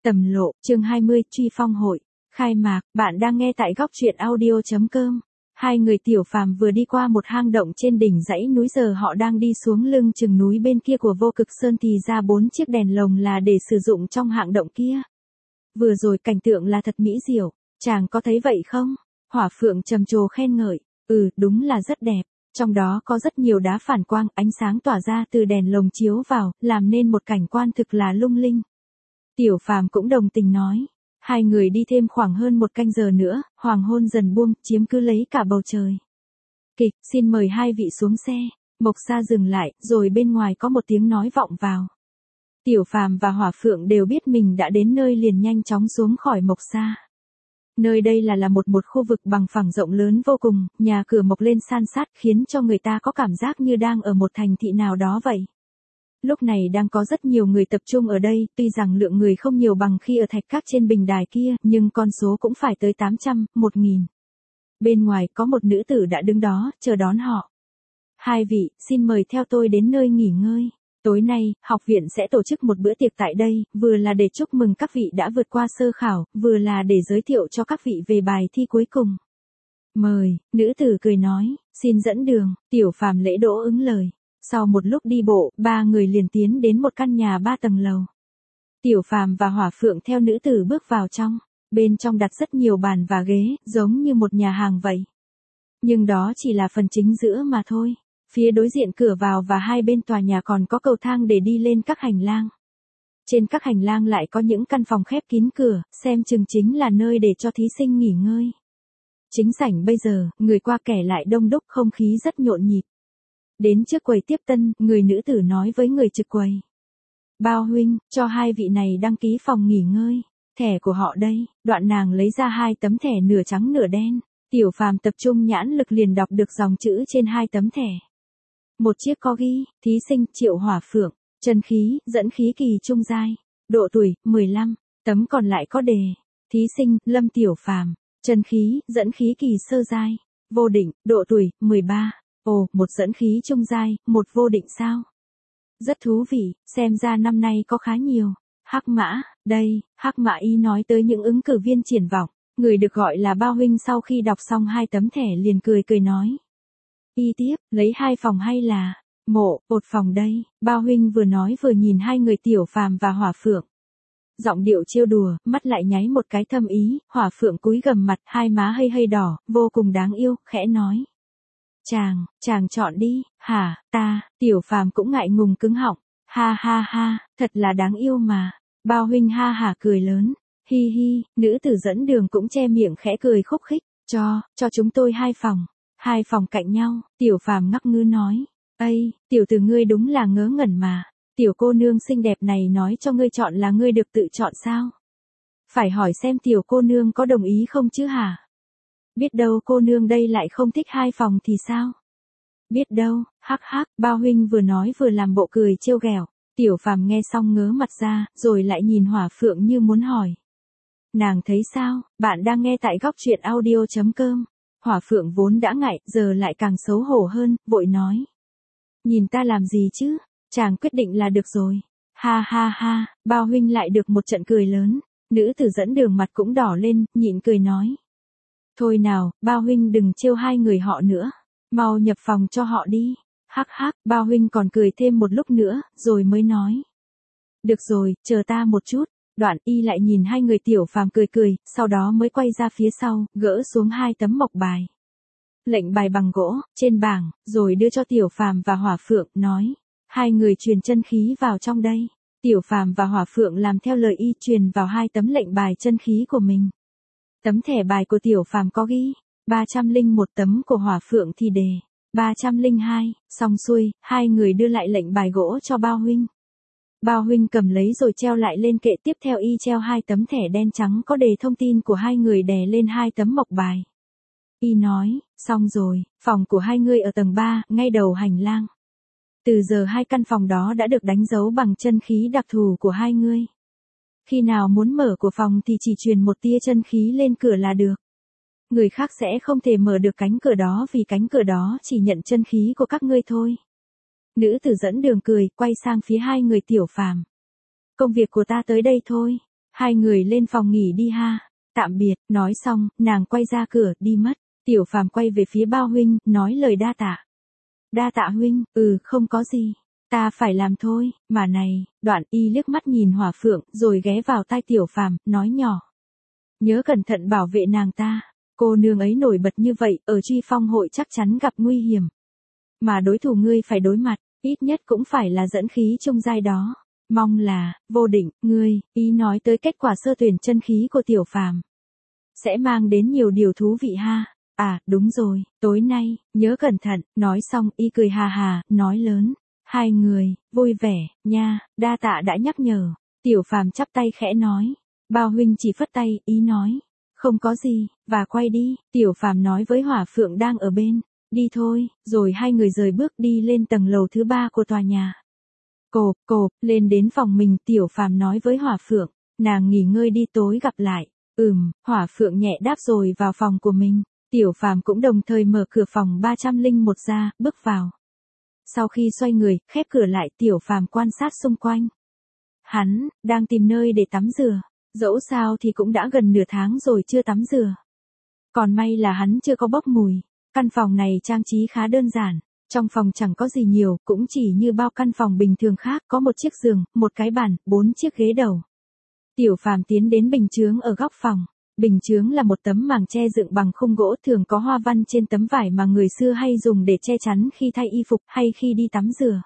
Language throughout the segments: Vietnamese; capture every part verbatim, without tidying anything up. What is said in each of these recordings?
Tầm lộ, chương hai mươi, truy phong hội. Khai mạc, bạn đang nghe tại góc truyện audio.com. Hai người Tiểu Phàm vừa đi qua một hang động trên đỉnh dãy núi, giờ họ đang đi xuống lưng chừng núi bên kia của Vô Cực Sơn thì ra bốn chiếc đèn lồng là để sử dụng trong hang động kia. Vừa rồi cảnh tượng là thật mỹ diệu, chàng có thấy vậy không? Hỏa Phượng trầm trồ khen ngợi, ừ, đúng là rất đẹp. Trong đó có rất nhiều đá phản quang, ánh sáng tỏa ra từ đèn lồng chiếu vào, làm nên một cảnh quan thực là lung linh. Tiểu Phàm cũng đồng tình nói. Hai người đi thêm khoảng hơn một canh giờ nữa, hoàng hôn dần buông, chiếm cứ lấy cả bầu trời. Kịch, xin mời hai vị xuống xe. Mộc Sa dừng lại, rồi bên ngoài có một tiếng nói vọng vào. Tiểu Phàm và Hỏa Phượng đều biết mình đã đến nơi liền nhanh chóng xuống khỏi Mộc Sa. Nơi đây là là một một khu vực bằng phẳng rộng lớn vô cùng, nhà cửa mọc lên san sát khiến cho người ta có cảm giác như đang ở một thành thị nào đó vậy. Lúc này đang có rất nhiều người tập trung ở đây, tuy rằng lượng người không nhiều bằng khi ở thạch các trên bình đài kia, nhưng con số cũng phải tới tám trăm, một nghìn. Bên ngoài có một nữ tử đã đứng đó, chờ đón họ. Hai vị, xin mời theo tôi đến nơi nghỉ ngơi. Tối nay, học viện sẽ tổ chức một bữa tiệc tại đây, vừa là để chúc mừng các vị đã vượt qua sơ khảo, vừa là để giới thiệu cho các vị về bài thi cuối cùng. Mời, nữ tử cười nói, xin dẫn đường. Tiểu Phàm lễ đỗ ứng lời. Sau một lúc đi bộ, ba người liền tiến đến một căn nhà ba tầng lầu. Tiểu Phàm và Hỏa Phượng theo nữ tử bước vào trong. Bên trong đặt rất nhiều bàn và ghế, giống như một nhà hàng vậy. Nhưng đó chỉ là phần chính giữa mà thôi. Phía đối diện cửa vào và hai bên tòa nhà còn có cầu thang để đi lên các hành lang. Trên các hành lang lại có những căn phòng khép kín cửa, xem chừng chính là nơi để cho thí sinh nghỉ ngơi. Chính sảnh bây giờ, người qua kẻ lại đông đúc, không khí rất nhộn nhịp. Đến trước quầy tiếp tân, người nữ tử nói với người trực quầy. Bao huynh, cho hai vị này đăng ký phòng nghỉ ngơi. Thẻ của họ đây. Đoạn nàng lấy ra hai tấm thẻ nửa trắng nửa đen. Tiểu Phàm tập trung nhãn lực liền đọc được dòng chữ trên hai tấm thẻ. Một chiếc có ghi, thí sinh Triệu Hỏa Phượng, chân khí, dẫn khí kỳ trung giai, độ tuổi, mười lăm. Tấm còn lại có đề, thí sinh, Lâm Tiểu Phàm, chân khí, dẫn khí kỳ sơ giai, vô định, độ tuổi, mười ba. Ồ, một dẫn khí trung giai, một vô định sao? Rất thú vị, xem ra năm nay có khá nhiều. Hắc Mã, đây, Hắc Mã y nói tới những ứng cử viên triển vọng. Người được gọi là Bao huynh sau khi đọc xong hai tấm thẻ liền cười cười nói. Y tiếp, lấy hai phòng hay là, mộ, một phòng đây. Bao huynh vừa nói vừa nhìn hai người Tiểu Phàm và Hỏa Phượng. Giọng điệu trêu đùa, mắt lại nháy một cái thâm ý, Hỏa Phượng cúi gằm mặt, hai má hơi hơi đỏ, vô cùng đáng yêu, khẽ nói. Chàng, chàng chọn đi. Hả, ta? Tiểu Phàm cũng ngại ngùng cứng họng. Ha ha ha, thật là đáng yêu mà. Bao huynh ha hả cười lớn. Hi hi, nữ tử dẫn đường cũng che miệng khẽ cười khúc khích. Cho, cho chúng tôi hai phòng. Hai phòng cạnh nhau. Tiểu Phàm ngắc ngứ nói. Ây, tiểu tử ngươi đúng là ngớ ngẩn mà. Tiểu cô nương xinh đẹp này nói cho ngươi chọn là ngươi được tự chọn sao? Phải hỏi xem tiểu cô nương có đồng ý không chứ hả? Biết đâu cô nương đây lại không thích hai phòng thì sao? Biết đâu, hắc hắc, Bao huynh vừa nói vừa làm bộ cười trêu ghẹo. Tiểu Phàm nghe xong ngớ mặt ra, rồi lại nhìn Hỏa Phượng như muốn hỏi. Nàng thấy sao? Bạn đang nghe tại góc truyện audio.com. Hỏa Phượng vốn đã ngại, giờ lại càng xấu hổ hơn, vội nói. Nhìn ta làm gì chứ? Chàng quyết định là được rồi. Ha ha ha, Bao huynh lại được một trận cười lớn. Nữ tử dẫn đường mặt cũng đỏ lên, nhịn cười nói. Thôi nào, Bao huynh đừng trêu hai người họ nữa. Mau nhập phòng cho họ đi. Hắc hắc, Bao huynh còn cười thêm một lúc nữa, rồi mới nói. Được rồi, chờ ta một chút. Đoạn y lại nhìn hai người Tiểu Phàm cười cười, sau đó mới quay ra phía sau, gỡ xuống hai tấm mộc bài. Lệnh bài bằng gỗ, trên bảng, rồi đưa cho Tiểu Phàm và Hỏa Phượng, nói. Hai người truyền chân khí vào trong đây. Tiểu Phàm và Hỏa Phượng làm theo lời y truyền vào hai tấm lệnh bài chân khí của mình. Tấm thẻ bài của Tiểu Phàm có ghi, ba trăm lẻ một, tấm của Hỏa Phượng thì đề, ba trăm lẻ hai, xong xuôi, hai người đưa lại lệnh bài gỗ cho Bao huynh. Bao huynh cầm lấy rồi treo lại lên kệ, tiếp theo y treo hai tấm thẻ đen trắng có đề thông tin của hai người đè lên hai tấm mộc bài. Y nói, xong rồi, phòng của hai người ở tầng ba, ngay đầu hành lang. Từ giờ hai căn phòng đó đã được đánh dấu bằng chân khí đặc thù của hai người. Khi nào muốn mở của phòng thì chỉ truyền một tia chân khí lên cửa là được. Người khác sẽ không thể mở được cánh cửa đó vì cánh cửa đó chỉ nhận chân khí của các ngươi thôi. Nữ tử dẫn đường cười, quay sang phía hai người Tiểu Phàm. Công việc của ta tới đây thôi. Hai người lên phòng nghỉ đi ha. Tạm biệt, nói xong, nàng quay ra cửa, đi mất. Tiểu Phàm quay về phía Bao huynh, nói lời đa tạ. Đa tạ huynh, ừ, không có gì. Ta phải làm thôi, mà này, Đoạn Y liếc mắt nhìn Hỏa Phượng, rồi ghé vào tai Tiểu Phàm, nói nhỏ. Nhớ cẩn thận bảo vệ nàng ta. Cô nương ấy nổi bật như vậy, ở Truy Phong hội chắc chắn gặp nguy hiểm. Mà đối thủ ngươi phải đối mặt, ít nhất cũng phải là dẫn khí trung giai đó. Mong là, Vô Định, ngươi, ý nói tới kết quả sơ tuyển chân khí của Tiểu Phàm sẽ mang đến nhiều điều thú vị ha. À, đúng rồi, tối nay, nhớ cẩn thận, nói xong y cười hà hà, nói lớn. Hai người, vui vẻ, nha, đa tạ đã nhắc nhở. Tiểu Phàm chắp tay khẽ nói. Bao huynh chỉ phất tay, ý nói. Không có gì, và quay đi, Tiểu Phàm nói với Hỏa Phượng đang ở bên. Đi thôi, rồi hai người rời bước đi lên tầng lầu thứ ba của tòa nhà. Cộp, cộp, lên đến phòng mình, Tiểu Phàm nói với Hỏa Phượng. Nàng nghỉ ngơi đi, tối gặp lại. Ừm, Hỏa Phượng nhẹ đáp rồi vào phòng của mình. Tiểu Phàm cũng đồng thời mở cửa phòng ba không một ra, bước vào. Sau khi xoay người, khép cửa lại, Tiểu Phàm quan sát xung quanh. Hắn đang tìm nơi để tắm rửa, dẫu sao thì cũng đã gần nửa tháng rồi chưa tắm rửa. Còn may là hắn chưa có bốc mùi. Căn phòng này trang trí khá đơn giản, trong phòng chẳng có gì nhiều, cũng chỉ như bao căn phòng bình thường khác, có một chiếc giường, một cái bàn, bốn chiếc ghế đầu. Tiểu Phàm tiến đến bình chướng ở góc phòng. Bình chướng là một tấm màng che dựng bằng khung gỗ, thường có hoa văn trên tấm vải mà người xưa hay dùng để che chắn khi thay y phục hay khi đi tắm rửa.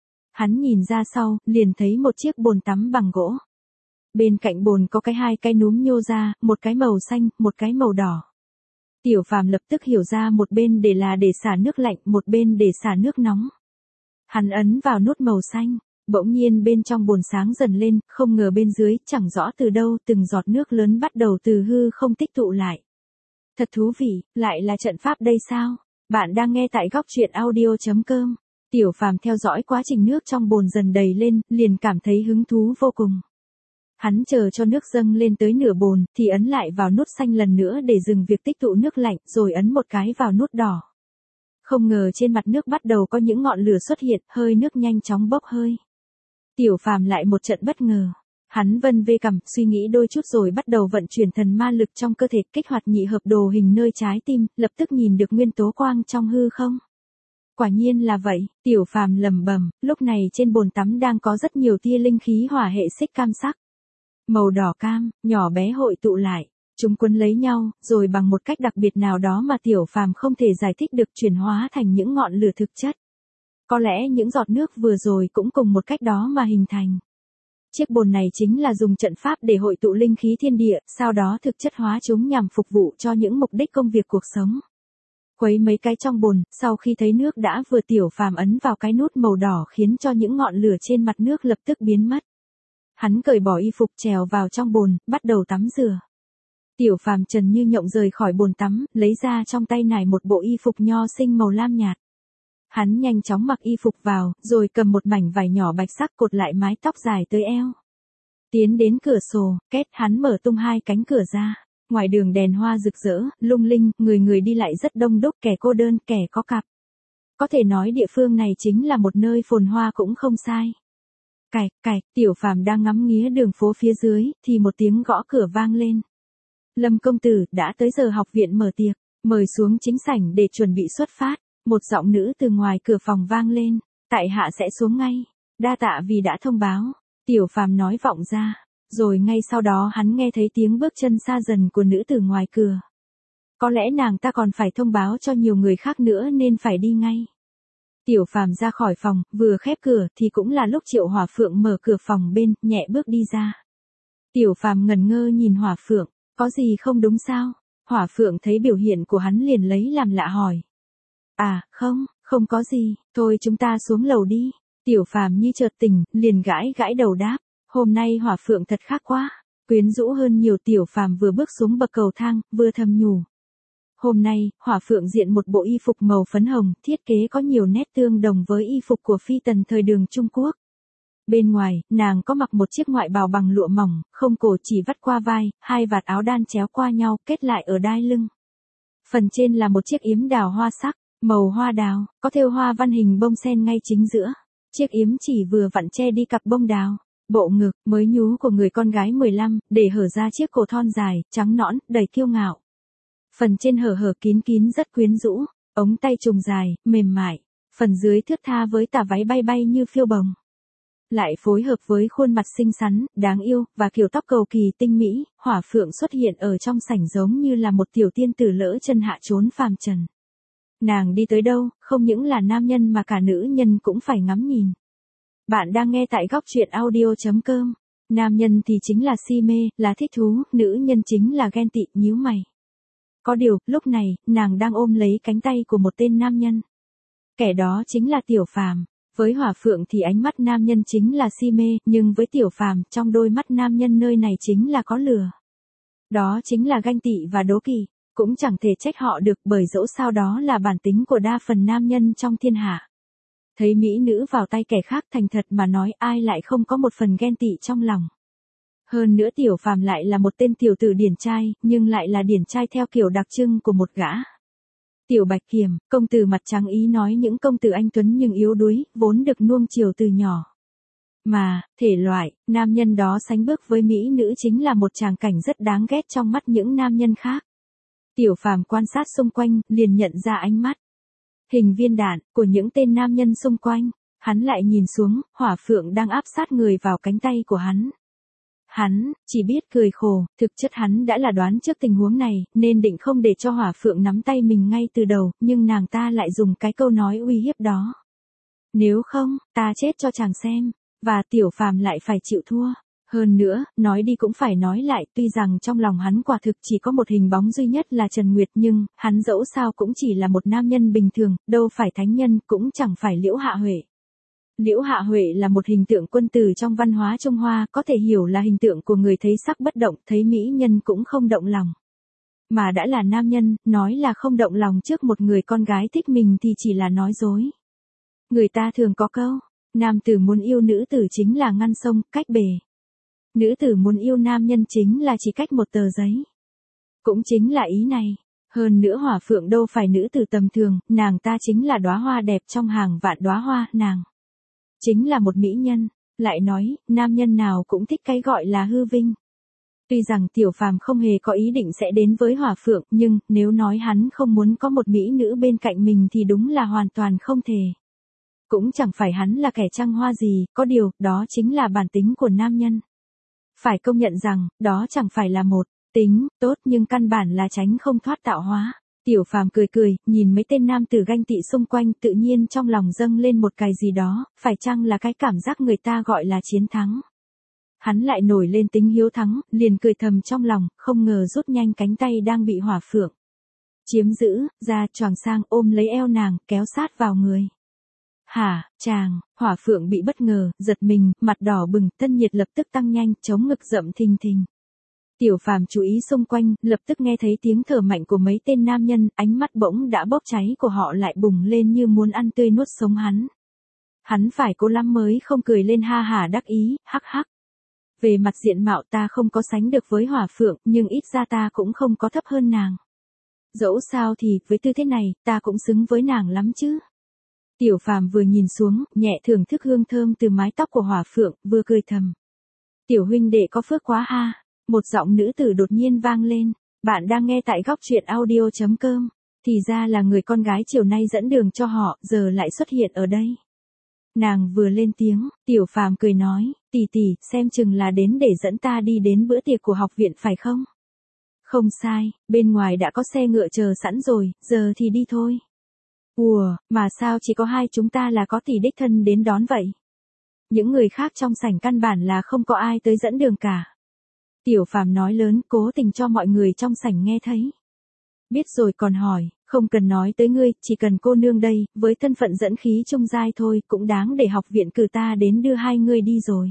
Hắn nhìn ra sau, liền thấy một chiếc bồn tắm bằng gỗ. Bên cạnh bồn có cái hai cái núm nhô ra, một cái màu xanh, một cái màu đỏ. Tiểu Phàm lập tức hiểu ra, một bên để là để xả nước lạnh, một bên để xả nước nóng. Hắn ấn vào nút màu xanh. Bỗng nhiên bên trong bồn sáng dần lên, không ngờ bên dưới, chẳng rõ từ đâu, từng giọt nước lớn bắt đầu từ hư không tích tụ lại. Thật thú vị, lại là trận pháp đây sao? Bạn đang nghe tại góc truyện audio chấm com. Tiểu Phàm theo dõi quá trình nước trong bồn dần đầy lên, liền cảm thấy hứng thú vô cùng. Hắn chờ cho nước dâng lên tới nửa bồn, thì ấn lại vào nút xanh lần nữa để dừng việc tích tụ nước lạnh, rồi ấn một cái vào nút đỏ. Không ngờ trên mặt nước bắt đầu có những ngọn lửa xuất hiện, hơi nước nhanh chóng bốc hơi. Tiểu Phàm lại một trận bất ngờ. Hắn vân vê cằm, suy nghĩ đôi chút rồi bắt đầu vận chuyển thần ma lực trong cơ thể, kích hoạt nhị hợp đồ hình nơi trái tim, lập tức nhìn được nguyên tố quang trong hư không. Quả nhiên là vậy, Tiểu Phàm lẩm bẩm, lúc này trên bồn tắm đang có rất nhiều tia linh khí hỏa hệ xích cam sắc. Màu đỏ cam, nhỏ bé hội tụ lại, chúng quấn lấy nhau, rồi bằng một cách đặc biệt nào đó mà Tiểu Phàm không thể giải thích được chuyển hóa thành những ngọn lửa thực chất. Có lẽ những giọt nước vừa rồi cũng cùng một cách đó mà hình thành. Chiếc bồn này chính là dùng trận pháp để hội tụ linh khí thiên địa, sau đó thực chất hóa chúng nhằm phục vụ cho những mục đích công việc cuộc sống. Khuấy mấy cái trong bồn, sau khi thấy nước đã vừa, Tiểu Phàm ấn vào cái nút màu đỏ khiến cho những ngọn lửa trên mặt nước lập tức biến mất. Hắn cởi bỏ y phục, trèo vào trong bồn, bắt đầu tắm rửa. Tiểu Phàm trần như nhộng rời khỏi bồn tắm, lấy ra trong tay nải một bộ y phục nho sinh màu lam nhạt. Hắn nhanh chóng mặc y phục vào, rồi cầm một mảnh vải nhỏ bạch sắc cột lại mái tóc dài tới eo. Tiến đến cửa sổ, két, hắn mở tung hai cánh cửa ra. Ngoài đường đèn hoa rực rỡ, lung linh, người người đi lại rất đông đúc, kẻ cô đơn, kẻ có cặp. Có thể nói địa phương này chính là một nơi phồn hoa cũng không sai. Cạch, cạch, Tiểu Phàm đang ngắm nghía đường phố phía dưới, thì một tiếng gõ cửa vang lên. Lâm công tử, đã tới giờ học viện mở tiệc, mời xuống chính sảnh để chuẩn bị xuất phát. Một giọng nữ từ ngoài cửa phòng vang lên, tại hạ sẽ xuống ngay, đa tạ vì đã thông báo. Tiểu Phàm nói vọng ra, rồi ngay sau đó hắn nghe thấy tiếng bước chân xa dần của nữ từ ngoài cửa. Có lẽ nàng ta còn phải thông báo cho nhiều người khác nữa nên phải đi ngay. Tiểu Phàm ra khỏi phòng, vừa khép cửa thì cũng là lúc Triệu Hỏa Phượng mở cửa phòng bên, nhẹ bước đi ra. Tiểu Phàm ngẩn ngơ nhìn Hỏa Phượng, có gì không đúng sao? Hỏa Phượng thấy biểu hiện của hắn liền lấy làm lạ hỏi. À, không, không có gì, thôi chúng ta xuống lầu đi. Tiểu Phàm như chợt tỉnh, liền gãi gãi đầu đáp, hôm nay Hỏa Phượng thật khác quá, quyến rũ hơn nhiều. Tiểu Phàm vừa bước xuống bậc cầu thang, vừa thầm nhủ. Hôm nay, Hỏa Phượng diện một bộ y phục màu phấn hồng, thiết kế có nhiều nét tương đồng với y phục của phi tần thời đường Trung Quốc. Bên ngoài, nàng có mặc một chiếc ngoại bào bằng lụa mỏng, không cổ chỉ vắt qua vai, hai vạt áo đan chéo qua nhau, kết lại ở đai lưng. Phần trên là một chiếc yếm đào hoa sắc, màu hoa đào, có thêu hoa văn hình bông sen ngay chính giữa. Chiếc yếm chỉ vừa vặn che đi cặp bông đào. Bộ ngực, mới nhú của người con gái mười lăm, để hở ra chiếc cổ thon dài, trắng nõn, đầy kiêu ngạo. Phần trên hở hở kín kín rất quyến rũ, ống tay trùng dài, mềm mại, phần dưới thướt tha với tà váy bay bay như phiêu bồng. Lại phối hợp với khuôn mặt xinh xắn, đáng yêu, và kiểu tóc cầu kỳ tinh mỹ, Hỏa Phượng xuất hiện ở trong sảnh giống như là một tiểu tiên tử lỡ chân hạ trốn phàm trần. Nàng đi tới đâu, không những là nam nhân mà cả nữ nhân cũng phải ngắm nhìn. Bạn đang nghe tại góc truyện audio chấm com. Nam nhân thì chính là si mê, là thích thú, nữ nhân chính là ghen tị, nhíu mày. Có điều, lúc này, nàng đang ôm lấy cánh tay của một tên nam nhân. Kẻ đó chính là Tiểu Phàm. Với Hỏa Phượng thì ánh mắt nam nhân chính là si mê, nhưng với Tiểu Phàm, trong đôi mắt nam nhân nơi này chính là có lửa. Đó chính là ganh tị và đố kỵ, cũng chẳng thể trách họ được bởi dẫu sao đó là bản tính của đa phần nam nhân trong thiên hạ. Thấy mỹ nữ vào tay kẻ khác, thành thật mà nói, ai lại không có một phần ghen tị trong lòng. Hơn nữa Tiểu Phàm lại là một tên tiểu tử điển trai, nhưng lại là điển trai theo kiểu đặc trưng của một gã. Tiểu Bạch Kiểm, công tử mặt trắng, ý nói những công tử anh tuấn nhưng yếu đuối, vốn được nuông chiều từ nhỏ. Mà, thể loại, nam nhân đó sánh bước với mỹ nữ chính là một tràng cảnh rất đáng ghét trong mắt những nam nhân khác. Tiểu Phàm quan sát xung quanh, liền nhận ra ánh mắt, hình viên đạn, của những tên nam nhân xung quanh. Hắn lại nhìn xuống, Hỏa Phượng đang áp sát người vào cánh tay của hắn. Hắn, chỉ biết cười khổ, thực chất hắn đã là đoán trước tình huống này, nên định không để cho Hỏa Phượng nắm tay mình ngay từ đầu, nhưng nàng ta lại dùng cái câu nói uy hiếp đó. Nếu không, ta chết cho chàng xem, và Tiểu Phàm lại phải chịu thua. Hơn nữa, nói đi cũng phải nói lại, tuy rằng trong lòng hắn quả thực chỉ có một hình bóng duy nhất là Trần Nguyệt, nhưng, hắn dẫu sao cũng chỉ là một nam nhân bình thường, đâu phải thánh nhân, cũng chẳng phải Liễu Hạ Huệ. Liễu Hạ Huệ là một hình tượng quân tử trong văn hóa Trung Hoa, có thể hiểu là hình tượng của người thấy sắc bất động, thấy mỹ nhân cũng không động lòng. Mà đã là nam nhân, nói là không động lòng trước một người con gái thích mình thì chỉ là nói dối. Người ta thường có câu, nam tử muốn yêu nữ tử chính là ngăn sông, cách bể. Nữ tử muốn yêu nam nhân chính là chỉ cách một tờ giấy. Cũng chính là ý này. Hơn nữa Hỏa Phượng đâu phải nữ tử tầm thường, nàng ta chính là đóa hoa đẹp trong hàng vạn đóa hoa, nàng chính là một mỹ nhân. Lại nói, nam nhân nào cũng thích cái gọi là hư vinh. Tuy rằng Tiểu Phàm không hề có ý định sẽ đến với Hỏa Phượng, nhưng nếu nói hắn không muốn có một mỹ nữ bên cạnh mình thì đúng là hoàn toàn không thể. Cũng chẳng phải hắn là kẻ trăng hoa gì, có điều, đó chính là bản tính của nam nhân. Phải công nhận rằng, đó chẳng phải là một tính tốt, nhưng căn bản là tránh không thoát tạo hóa. Tiểu Phàm cười cười, nhìn mấy tên nam tử ganh tị xung quanh, tự nhiên trong lòng dâng lên một cái gì đó, phải chăng là cái cảm giác người ta gọi là chiến thắng. Hắn lại nổi lên tính hiếu thắng, liền cười thầm trong lòng, không ngờ rút nhanh cánh tay đang bị Hỏa Phượng chiếm giữ, ra choàng sang ôm lấy eo nàng, kéo sát vào người. Hả, chàng, Hỏa Phượng bị bất ngờ, giật mình, mặt đỏ bừng, thân nhiệt lập tức tăng nhanh, chống ngực rậm thình thình. Tiểu Phàm chú ý xung quanh, lập tức nghe thấy tiếng thở mạnh của mấy tên nam nhân, ánh mắt bỗng đã bốc cháy của họ lại bùng lên như muốn ăn tươi nuốt sống hắn. Hắn phải cố lắm mới không cười lên ha hả đắc ý, hắc hắc. Về mặt diện mạo ta không có sánh được với Hỏa Phượng, nhưng ít ra ta cũng không có thấp hơn nàng. Dẫu sao thì, với tư thế này, ta cũng xứng với nàng lắm chứ. Tiểu Phàm vừa nhìn xuống, nhẹ thưởng thức hương thơm từ mái tóc của Hỏa Phượng, vừa cười thầm. Tiểu huynh đệ có phước quá ha. Một giọng nữ tử đột nhiên vang lên. Bạn đang nghe tại góc truyện audio chấm com. Thì ra là người con gái chiều nay dẫn đường cho họ, giờ lại xuất hiện ở đây. Nàng vừa lên tiếng, Tiểu Phàm cười nói, tỷ tỷ, xem chừng là đến để dẫn ta đi đến bữa tiệc của học viện phải không? Không sai, bên ngoài đã có xe ngựa chờ sẵn rồi, giờ thì đi thôi. Ủa, mà sao chỉ có hai chúng ta là có tỷ đích thân đến đón vậy? Những người khác trong sảnh căn bản là không có ai tới dẫn đường cả. Tiểu Phàm nói lớn, cố tình cho mọi người trong sảnh nghe thấy. Biết rồi còn hỏi, không cần nói tới ngươi, chỉ cần cô nương đây, với thân phận dẫn khí trung giai thôi, cũng đáng để học viện cử ta đến đưa hai ngươi đi rồi.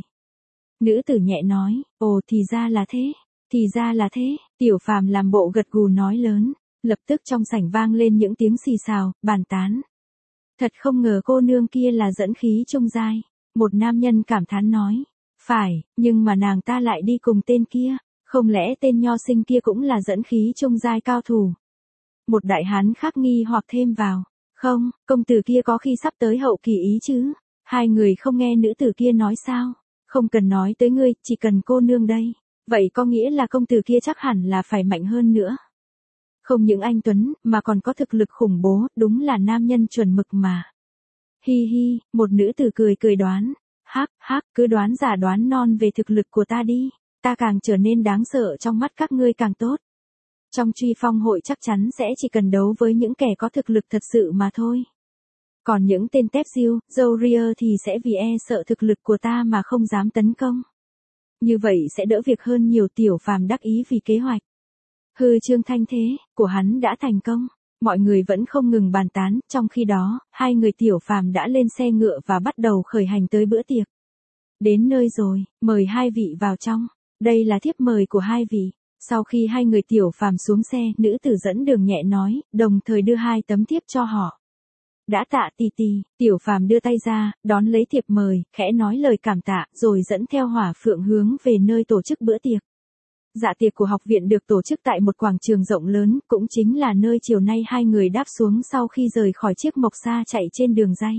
Nữ tử nhẹ nói, ồ thì ra là thế, thì ra là thế, Tiểu Phàm làm bộ gật gù nói lớn, lập tức trong sảnh vang lên những tiếng xì xào, bàn tán. Thật không ngờ cô nương kia là dẫn khí trung giai, một nam nhân cảm thán nói. Phải, nhưng mà nàng ta lại đi cùng tên kia, không lẽ tên nho sinh kia cũng là dẫn khí trung giai cao thủ? Một đại hán khác nghi hoặc thêm vào, không, công tử kia có khi sắp tới hậu kỳ ý chứ, hai người không nghe nữ tử kia nói sao? Không cần nói tới ngươi, chỉ cần cô nương đây. Vậy có nghĩa là công tử kia chắc hẳn là phải mạnh hơn nữa. Không những anh Tuấn, mà còn có thực lực khủng bố, đúng là nam nhân chuẩn mực mà. Hi hi, một nữ tử cười cười đoán. Hắc, hắc, cứ đoán giả đoán non về thực lực của ta đi. Ta càng trở nên đáng sợ trong mắt các ngươi càng tốt. Trong truy phong hội chắc chắn sẽ chỉ cần đấu với những kẻ có thực lực thật sự mà thôi. Còn những tên tép diêu, dâu ria thì sẽ vì e sợ thực lực của ta mà không dám tấn công. Như vậy sẽ đỡ việc hơn nhiều. Tiểu Phàm đắc ý vì kế hoạch hư trương thanh thế của hắn đã thành công. Mọi người vẫn không ngừng bàn tán, trong khi đó, hai người Tiểu Phàm đã lên xe ngựa và bắt đầu khởi hành tới bữa tiệc. Đến nơi rồi, mời hai vị vào trong. Đây là thiếp mời của hai vị. Sau khi hai người Tiểu Phàm xuống xe, nữ tử dẫn đường nhẹ nói, đồng thời đưa hai tấm thiếp cho họ. Đã tạ tì tì, Tiểu Phàm đưa tay ra, đón lấy thiệp mời, khẽ nói lời cảm tạ, rồi dẫn theo Hỏa Phượng hướng về nơi tổ chức bữa tiệc. Dạ tiệc của học viện được tổ chức tại một quảng trường rộng lớn, cũng chính là nơi chiều nay hai người đáp xuống sau khi rời khỏi chiếc mộc xa chạy trên đường ray.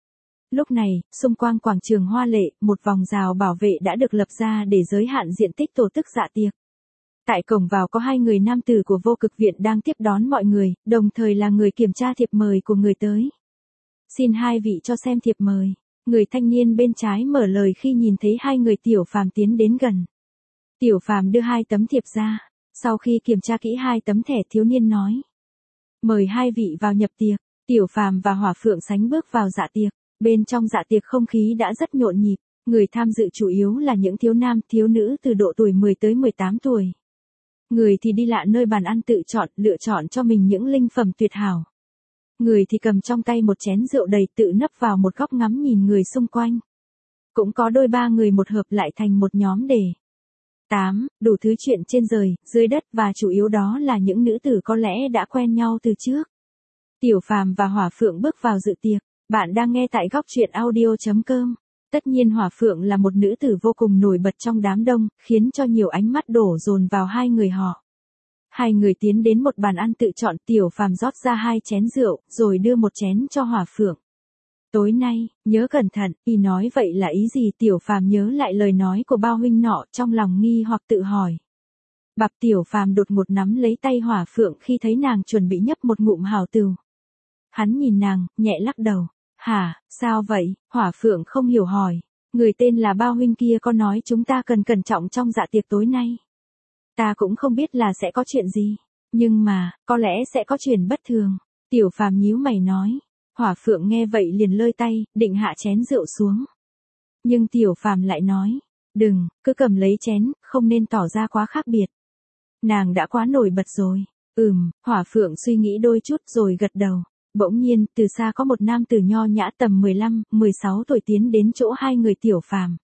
Lúc này, xung quanh quảng trường hoa lệ, một vòng rào bảo vệ đã được lập ra để giới hạn diện tích tổ chức dạ tiệc. Tại cổng vào có hai người nam tử của Vô Cực Viện đang tiếp đón mọi người, đồng thời là người kiểm tra thiệp mời của người tới. Xin hai vị cho xem thiệp mời. Người thanh niên bên trái mở lời khi nhìn thấy hai người Tiểu Phàm tiến đến gần. Tiểu Phàm đưa hai tấm thiệp ra. Sau khi kiểm tra kỹ hai tấm thẻ, thiếu niên nói. Mời hai vị vào nhập tiệc. Tiểu Phàm và Hỏa Phượng sánh bước vào dạ tiệc. Bên trong dạ tiệc không khí đã rất nhộn nhịp. Người tham dự chủ yếu là những thiếu nam, thiếu nữ từ độ tuổi mười tới mười tám tuổi. Người thì đi lạ nơi bàn ăn tự chọn, lựa chọn cho mình những linh phẩm tuyệt hảo. Người thì cầm trong tay một chén rượu đầy, tự nấp vào một góc ngắm nhìn người xung quanh. Cũng có đôi ba người một hợp lại thành một nhóm để tám, đủ thứ chuyện trên trời, dưới đất, và chủ yếu đó là những nữ tử có lẽ đã quen nhau từ trước. Tiểu Phàm và Hỏa Phượng bước vào dự tiệc. Bạn đang nghe tại góc truyện audio chấm com. Tất nhiên Hỏa Phượng là một nữ tử vô cùng nổi bật trong đám đông, khiến cho nhiều ánh mắt đổ dồn vào hai người họ. Hai người tiến đến một bàn ăn tự chọn, Tiểu Phàm rót ra hai chén rượu, rồi đưa một chén cho Hỏa Phượng. Tối nay, nhớ cẩn thận, y nói vậy là ý gì? Tiểu Phàm nhớ lại lời nói của bao huynh nọ, trong lòng nghi hoặc tự hỏi. Bạp Tiểu Phàm đột ngột nắm lấy tay Hỏa Phượng khi thấy nàng chuẩn bị nhấp một ngụm hào từu. Hắn nhìn nàng, nhẹ lắc đầu. Hả, sao vậy? Hỏa Phượng không hiểu hỏi. Người tên là bao huynh kia có nói chúng ta cần cẩn trọng trong dạ tiệc tối nay. Ta cũng không biết là sẽ có chuyện gì. Nhưng mà, có lẽ sẽ có chuyện bất thường. Tiểu Phàm nhíu mày nói. Hỏa Phượng nghe vậy liền lơi tay, định hạ chén rượu xuống. Nhưng Tiểu Phàm lại nói. Đừng, cứ cầm lấy chén, không nên tỏ ra quá khác biệt. Nàng đã quá nổi bật rồi. Ừm, Hỏa Phượng suy nghĩ đôi chút rồi gật đầu. Bỗng nhiên, từ xa có một nam tử nho nhã tầm mười lăm, mười sáu tuổi tiến đến chỗ hai người Tiểu Phàm.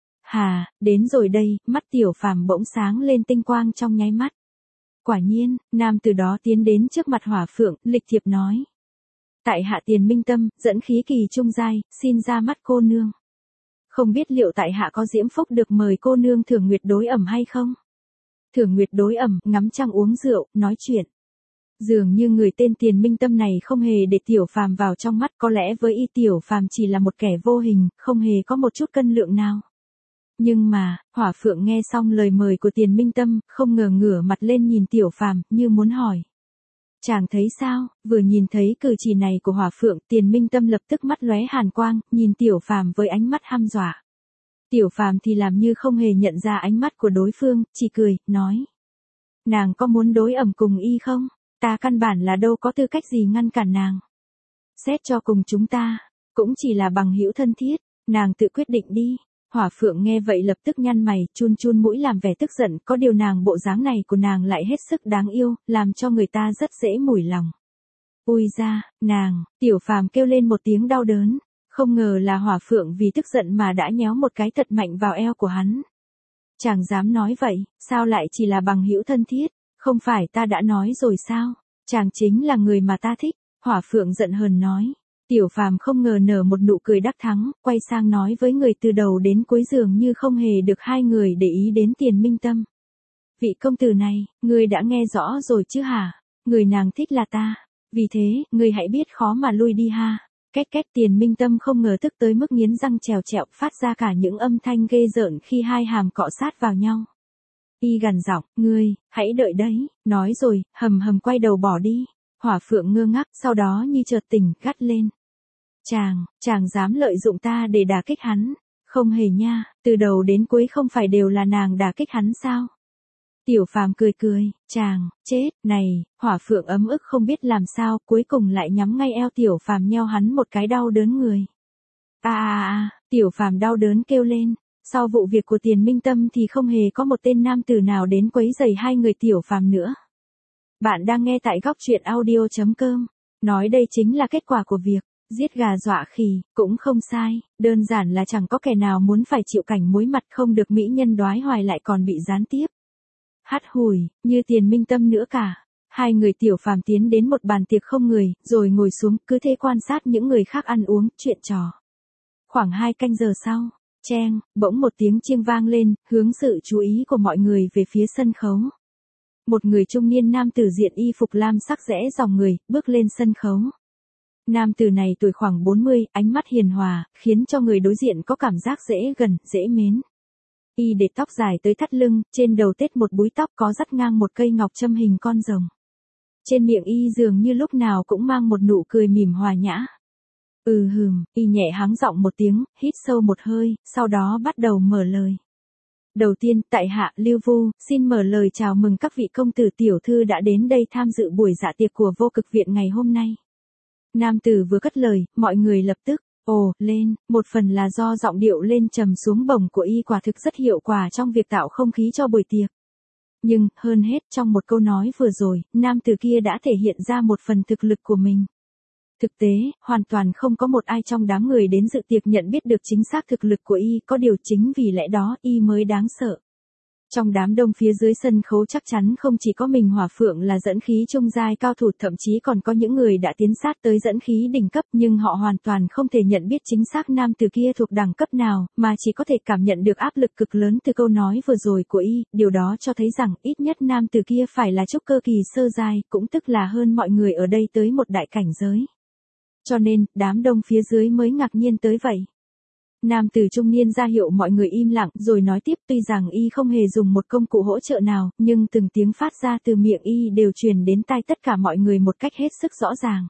Hà, đến rồi đây, mắt Tiểu Phàm bỗng sáng lên tinh quang trong nháy mắt. Quả nhiên, nam tử đó tiến đến trước mặt Hỏa Phượng, lịch thiệp nói. Tại hạ Tiền Minh Tâm, dẫn khí kỳ trung giai, xin ra mắt cô nương. Không biết liệu tại hạ có diễm phúc được mời cô nương thưởng nguyệt đối ẩm hay không? Thưởng nguyệt đối ẩm, ngắm trăng uống rượu, nói chuyện. Dường như người tên Tiền Minh Tâm này không hề để Tiểu Phàm vào trong mắt, có lẽ với y Tiểu Phàm chỉ là một kẻ vô hình, không hề có một chút cân lượng nào. Nhưng mà, Hỏa Phượng nghe xong lời mời của Tiền Minh Tâm, không ngờ ngửa mặt lên nhìn Tiểu Phàm, như muốn hỏi. Chàng thấy sao? Vừa nhìn thấy cử chỉ này của Hỏa Phượng, Tiền Minh Tâm lập tức mắt lóe hàn quang, nhìn Tiểu Phàm với ánh mắt hăm dọa. Tiểu Phàm thì làm như không hề nhận ra ánh mắt của đối phương, chỉ cười, nói. Nàng có muốn đối ẩm cùng y không? Ta căn bản là đâu có tư cách gì ngăn cản nàng. Xét cho cùng chúng ta, cũng chỉ là bằng hữu thân thiết, nàng tự quyết định đi. Hỏa Phượng nghe vậy lập tức nhăn mày, chun chun mũi làm vẻ tức giận, có điều nàng bộ dáng này của nàng lại hết sức đáng yêu, làm cho người ta rất dễ mủi lòng. Ui ra, nàng, Tiểu Phàm kêu lên một tiếng đau đớn, không ngờ là Hỏa Phượng vì tức giận mà đã nhéo một cái thật mạnh vào eo của hắn. Chàng dám nói vậy, sao lại chỉ là bằng hữu thân thiết? Không phải ta đã nói rồi sao? Chàng chính là người mà ta thích. Hỏa Phượng giận hờn nói. Tiểu Phàm không ngờ nở một nụ cười đắc thắng, quay sang nói với người từ đầu đến cuối dường như không hề được hai người để ý đến Tiền Minh Tâm. Vị công tử này, ngươi đã nghe rõ rồi chứ hả? Người nàng thích là ta. Vì thế, ngươi hãy biết khó mà lui đi ha. Két két Tiền Minh Tâm không ngờ tức tới mức nghiến răng trèo trẹo, phát ra cả những âm thanh ghê rợn khi hai hàm cọ sát vào nhau. Y gằn giọng, ngươi, hãy đợi đấy, nói rồi, hầm hầm quay đầu bỏ đi. Hỏa Phượng ngơ ngác, sau đó như chợt tỉnh, gắt lên. Chàng, chàng dám lợi dụng ta để đả kích hắn. Không hề nha, từ đầu đến cuối không phải đều là nàng đả kích hắn sao? Tiểu Phàm cười cười, chàng, chết, này, Hỏa Phượng ấm ức không biết làm sao, cuối cùng lại nhắm ngay eo Tiểu Phàm nheo hắn một cái đau đớn người. À à à, Tiểu Phàm đau đớn kêu lên, sau vụ việc của Tiền Minh Tâm thì không hề có một tên nam tử nào đến quấy rầy hai người Tiểu Phàm nữa. Bạn đang nghe tại góc truyện audio chấm com, nói đây chính là kết quả của việc giết gà dọa khỉ, cũng không sai, đơn giản là chẳng có kẻ nào muốn phải chịu cảnh muối mặt không được mỹ nhân đoái hoài lại còn bị gián tiếp. Hắt hủi, như Tiền Minh Tâm nữa cả. Hai người Tiểu Phàm tiến đến một bàn tiệc không người, rồi ngồi xuống, cứ thế quan sát những người khác ăn uống, chuyện trò. Khoảng hai canh giờ sau, cheng, bỗng một tiếng chiêng vang lên, hướng sự chú ý của mọi người về phía sân khấu. Một người trung niên nam tử diện y phục lam sắc rẽ dòng người, bước lên sân khấu. Nam tử này tuổi khoảng bốn mươi, ánh mắt hiền hòa, khiến cho người đối diện có cảm giác dễ gần, dễ mến. Y để tóc dài tới thắt lưng, trên đầu tết một búi tóc có dắt ngang một cây ngọc châm hình con rồng. Trên miệng y dường như lúc nào cũng mang một nụ cười mỉm hòa nhã. Ừ hừm, y nhẹ hắng giọng một tiếng, hít sâu một hơi, sau đó bắt đầu mở lời. Đầu tiên, tại hạ Lưu Vu, xin mở lời chào mừng các vị công tử tiểu thư đã đến đây tham dự buổi dạ tiệc của Vô Cực Viện ngày hôm nay. Nam tử vừa cất lời, mọi người lập tức ồ lên, một phần là do giọng điệu lên trầm xuống bổng của y quả thực rất hiệu quả trong việc tạo không khí cho buổi tiệc. Nhưng, hơn hết trong một câu nói vừa rồi, nam tử kia đã thể hiện ra một phần thực lực của mình. Thực tế, hoàn toàn không có một ai trong đám người đến dự tiệc nhận biết được chính xác thực lực của y, có điều chính vì lẽ đó y mới đáng sợ. Trong đám đông phía dưới sân khấu chắc chắn không chỉ có mình Hỏa Phượng là dẫn khí trung giai cao thủ, thậm chí còn có những người đã tiến sát tới dẫn khí đỉnh cấp, nhưng họ hoàn toàn không thể nhận biết chính xác nam tử kia thuộc đẳng cấp nào, mà chỉ có thể cảm nhận được áp lực cực lớn từ câu nói vừa rồi của y, điều đó cho thấy rằng ít nhất nam tử kia phải là trúc cơ kỳ sơ giai, cũng tức là hơn mọi người ở đây tới một đại cảnh giới. Cho nên, đám đông phía dưới mới ngạc nhiên tới vậy. Nam tử trung niên ra hiệu mọi người im lặng rồi nói tiếp, tuy rằng y không hề dùng một công cụ hỗ trợ nào, nhưng từng tiếng phát ra từ miệng y đều truyền đến tai tất cả mọi người một cách hết sức rõ ràng.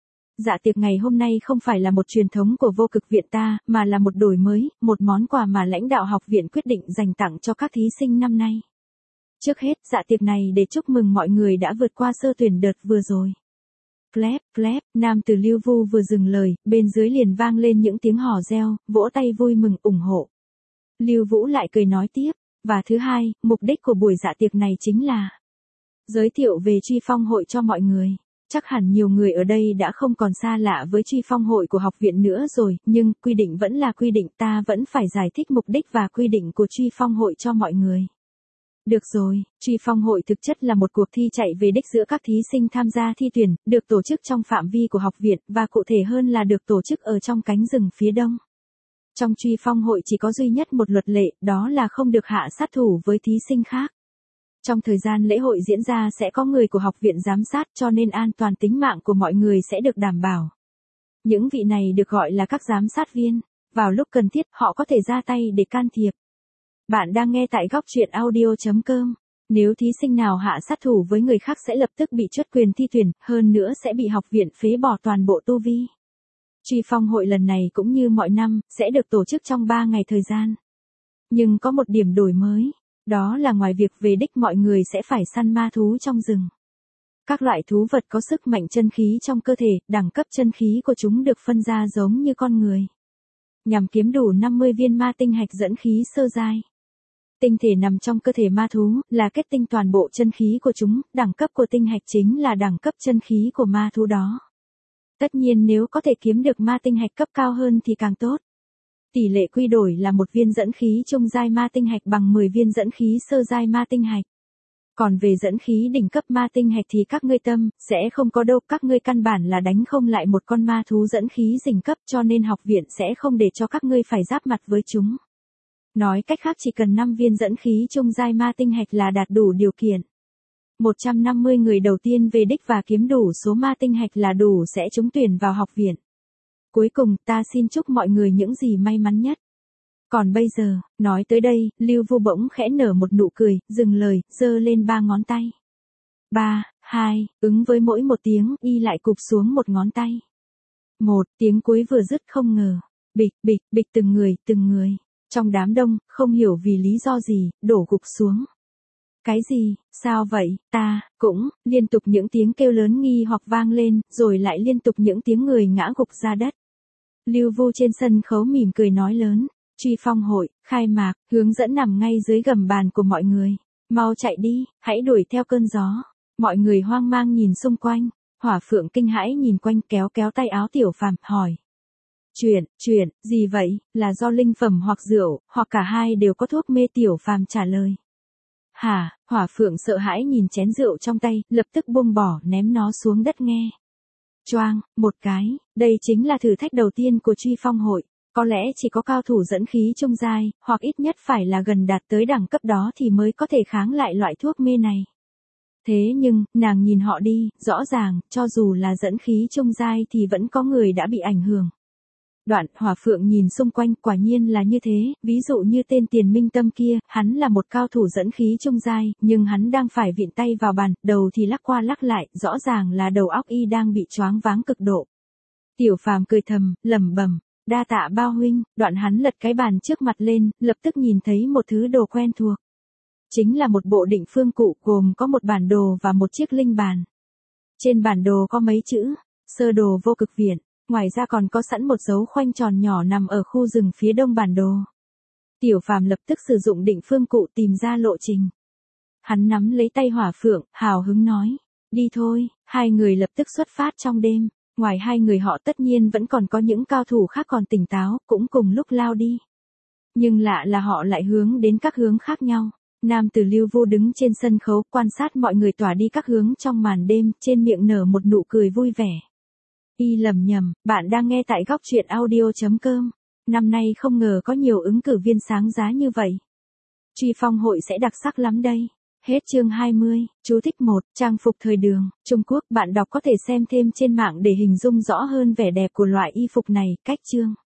Dạ tiệc ngày hôm nay không phải là một truyền thống của Vô Cực Viện ta, mà là một đổi mới, một món quà mà lãnh đạo học viện quyết định dành tặng cho các thí sinh năm nay. Trước hết, dạ tiệc này để chúc mừng mọi người đã vượt qua sơ tuyển đợt vừa rồi. Clap, clap, nam tử Lưu Vu vừa dừng lời, bên dưới liền vang lên những tiếng hò reo, vỗ tay vui mừng ủng hộ. Lưu Vũ lại cười nói tiếp, và thứ hai, mục đích của buổi dạ tiệc này chính là giới thiệu về Truy Phong hội cho mọi người. Chắc hẳn nhiều người ở đây đã không còn xa lạ với Truy Phong hội của học viện nữa rồi, nhưng quy định vẫn là quy định, ta vẫn phải giải thích mục đích và quy định của Truy Phong hội cho mọi người. Được rồi, Truy Phong hội thực chất là một cuộc thi chạy về đích giữa các thí sinh tham gia thi tuyển, được tổ chức trong phạm vi của học viện, và cụ thể hơn là được tổ chức ở trong cánh rừng phía đông. Trong Truy Phong hội chỉ có duy nhất một luật lệ, đó là không được hạ sát thủ với thí sinh khác. Trong thời gian lễ hội diễn ra sẽ có người của học viện giám sát, cho nên an toàn tính mạng của mọi người sẽ được đảm bảo. Những vị này được gọi là các giám sát viên. Vào lúc cần thiết, họ có thể ra tay để can thiệp. Bạn đang nghe tại góc truyện audio chấm com. Nếu thí sinh nào hạ sát thủ với người khác sẽ lập tức bị truất quyền thi tuyển, hơn nữa sẽ bị học viện phế bỏ toàn bộ tu vi. Truy Phong hội lần này cũng như mọi năm, sẽ được tổ chức trong ba ngày thời gian. Nhưng có một điểm đổi mới, đó là ngoài việc về đích mọi người sẽ phải săn ma thú trong rừng. Các loại thú vật có sức mạnh chân khí trong cơ thể, đẳng cấp chân khí của chúng được phân ra giống như con người. Nhằm kiếm đủ năm mươi viên ma tinh hạch dẫn khí sơ giai. Tinh thể nằm trong cơ thể ma thú, là kết tinh toàn bộ chân khí của chúng, đẳng cấp của tinh hạch chính là đẳng cấp chân khí của ma thú đó. Tất nhiên nếu có thể kiếm được ma tinh hạch cấp cao hơn thì càng tốt. Tỷ lệ quy đổi là một viên dẫn khí trung giai ma tinh hạch bằng mười viên dẫn khí sơ giai ma tinh hạch. Còn về dẫn khí đỉnh cấp ma tinh hạch thì các ngươi tâm, sẽ không có đâu, các ngươi căn bản là đánh không lại một con ma thú dẫn khí đỉnh cấp, cho nên học viện sẽ không để cho các ngươi phải giáp mặt với chúng. Nói cách khác chỉ cần năm viên dẫn khí trung giai ma tinh hạch là đạt đủ điều kiện. một trăm năm mươi người đầu tiên về đích và kiếm đủ số ma tinh hạch là đủ sẽ trúng tuyển vào học viện. Cuối cùng, ta xin chúc mọi người những gì may mắn nhất. Còn bây giờ, nói tới đây, Lưu Vu bỗng khẽ nở một nụ cười, dừng lời, giơ lên ba ngón tay. Ba, hai, ứng với mỗi một tiếng, y lại cụp xuống một ngón tay. Một, tiếng cuối vừa dứt không ngờ. Bịch, bịch, bịch từng người, từng người. Trong đám đông, không hiểu vì lý do gì, đổ gục xuống. Cái gì, sao vậy, ta, cũng, liên tục những tiếng kêu lớn nghi hoặc vang lên, rồi lại liên tục những tiếng người ngã gục ra đất. Lưu Vu trên sân khấu mỉm cười nói lớn, Truy Phong hội, khai mạc, hướng dẫn nằm ngay dưới gầm bàn của mọi người. Mau chạy đi, hãy đuổi theo cơn gió. Mọi người hoang mang nhìn xung quanh, Hỏa Phượng kinh hãi nhìn quanh kéo kéo tay áo Tiểu Phàm, hỏi. Chuyện, chuyện, gì vậy, là do linh phẩm hoặc rượu, hoặc cả hai đều có thuốc mê? Tiểu Phàm trả lời. Hả, Hỏa Phượng sợ hãi nhìn chén rượu trong tay, lập tức buông bỏ ném nó xuống đất nghe. Choang, một cái, đây chính là thử thách đầu tiên của Truy Phong hội. Có lẽ chỉ có cao thủ dẫn khí trung giai, hoặc ít nhất phải là gần đạt tới đẳng cấp đó thì mới có thể kháng lại loại thuốc mê này. Thế nhưng, nàng nhìn họ đi, rõ ràng, cho dù là dẫn khí trung giai thì vẫn có người đã bị ảnh hưởng. Đoạn, Hỏa Phượng nhìn xung quanh, quả nhiên là như thế, ví dụ như tên Tiền Minh Tâm kia, hắn là một cao thủ dẫn khí trung giai, nhưng hắn đang phải vịn tay vào bàn, đầu thì lắc qua lắc lại, rõ ràng là đầu óc y đang bị choáng váng cực độ. Tiểu Phàm cười thầm, lẩm bẩm, đa tạ Bao huynh. Đoạn hắn lật cái bàn trước mặt lên, lập tức nhìn thấy một thứ đồ quen thuộc. Chính là một bộ định phương cụ gồm có một bản đồ và một chiếc linh bàn. Trên bản đồ có mấy chữ, sơ đồ vô cực viện. Ngoài ra còn có sẵn một dấu khoanh tròn nhỏ nằm ở khu rừng phía đông bản đồ. Tiểu Phàm lập tức sử dụng định phương cụ tìm ra lộ trình. Hắn nắm lấy tay Hỏa Phượng, hào hứng nói, đi thôi. Hai người lập tức xuất phát trong đêm. Ngoài hai người họ tất nhiên vẫn còn có những cao thủ khác còn tỉnh táo, cũng cùng lúc lao đi. Nhưng lạ là họ lại hướng đến các hướng khác nhau. Nam tử Lưu Vu đứng trên sân khấu quan sát mọi người tỏa đi các hướng trong màn đêm, trên miệng nở một nụ cười vui vẻ. Y lầm nhầm, bạn đang nghe tại góc truyện audio chấm com. Năm nay không ngờ có nhiều ứng cử viên sáng giá như vậy. Truy Phong hội sẽ đặc sắc lắm đây. Hết chương hai mươi, chú thích một, trang phục thời đường, Trung Quốc. Bạn đọc có thể xem thêm trên mạng để hình dung rõ hơn vẻ đẹp của loại y phục này, cách chương.